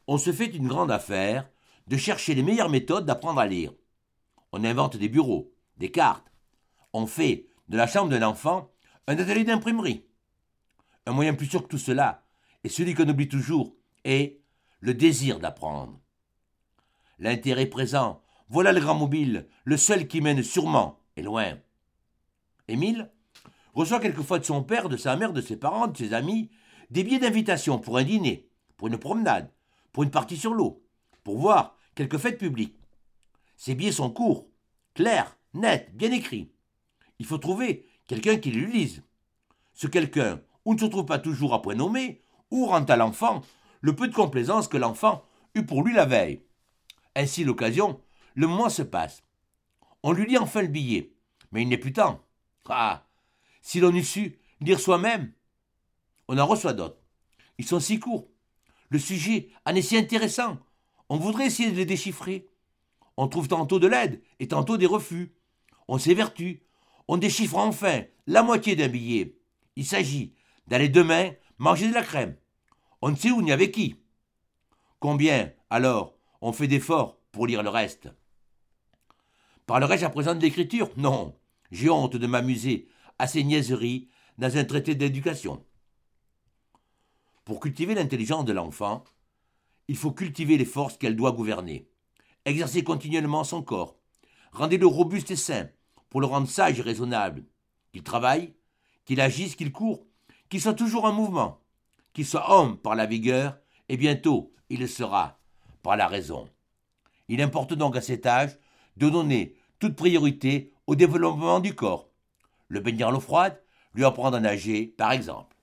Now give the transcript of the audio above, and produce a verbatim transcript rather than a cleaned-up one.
on se fait une grande affaire de chercher les meilleures méthodes d'apprendre à lire. On invente des bureaux, des cartes. On fait de la chambre d'un enfant un atelier d'imprimerie. Un moyen plus sûr que tout cela, et celui qu'on oublie toujours, est le désir d'apprendre. L'intérêt présent, voilà le grand mobile, le seul qui mène sûrement et loin. Émile reçoit quelquefois de son père, de sa mère, de ses parents, de ses amis, des billets d'invitation pour un dîner, pour une promenade, pour une partie sur l'eau, pour voir quelques fêtes publiques. Ces billets sont courts, clairs, nets, bien écrits. Il faut trouver quelqu'un qui les lise. Ce quelqu'un ou ne se trouve pas toujours à point nommé, ou rend à l'enfant le peu de complaisance que l'enfant eut pour lui la veille. Ainsi l'occasion, le moment se passe. On lui lit enfin le billet, mais il n'est plus temps. Ah, si l'on eût su lire soi-même. On en reçoit d'autres. Ils sont si courts. Le sujet en est si intéressant. On voudrait essayer de les déchiffrer. On trouve tantôt de l'aide et tantôt des refus. On s'évertue. On déchiffre enfin la moitié d'un billet. Il s'agit d'aller demain manger de la crème. On ne sait où ni avec qui. Combien, alors, on fait d'efforts pour lire le reste? Parlerai-je à présent de l'écriture? Non. J'ai honte de m'amuser à ces niaiseries dans un traité d'éducation. Pour cultiver l'intelligence de l'enfant, il faut cultiver les forces qu'elle doit gouverner. Exercer continuellement son corps. Rendez-le robuste et sain pour le rendre sage et raisonnable. Qu'il travaille, qu'il agisse, qu'il court, qu'il soit toujours en mouvement, qu'il soit homme par la vigueur, et bientôt il le sera par la raison. Il importe donc à cet âge de donner toute priorité au développement du corps. Le baigner à l'eau froide, lui apprendre à nager, par exemple.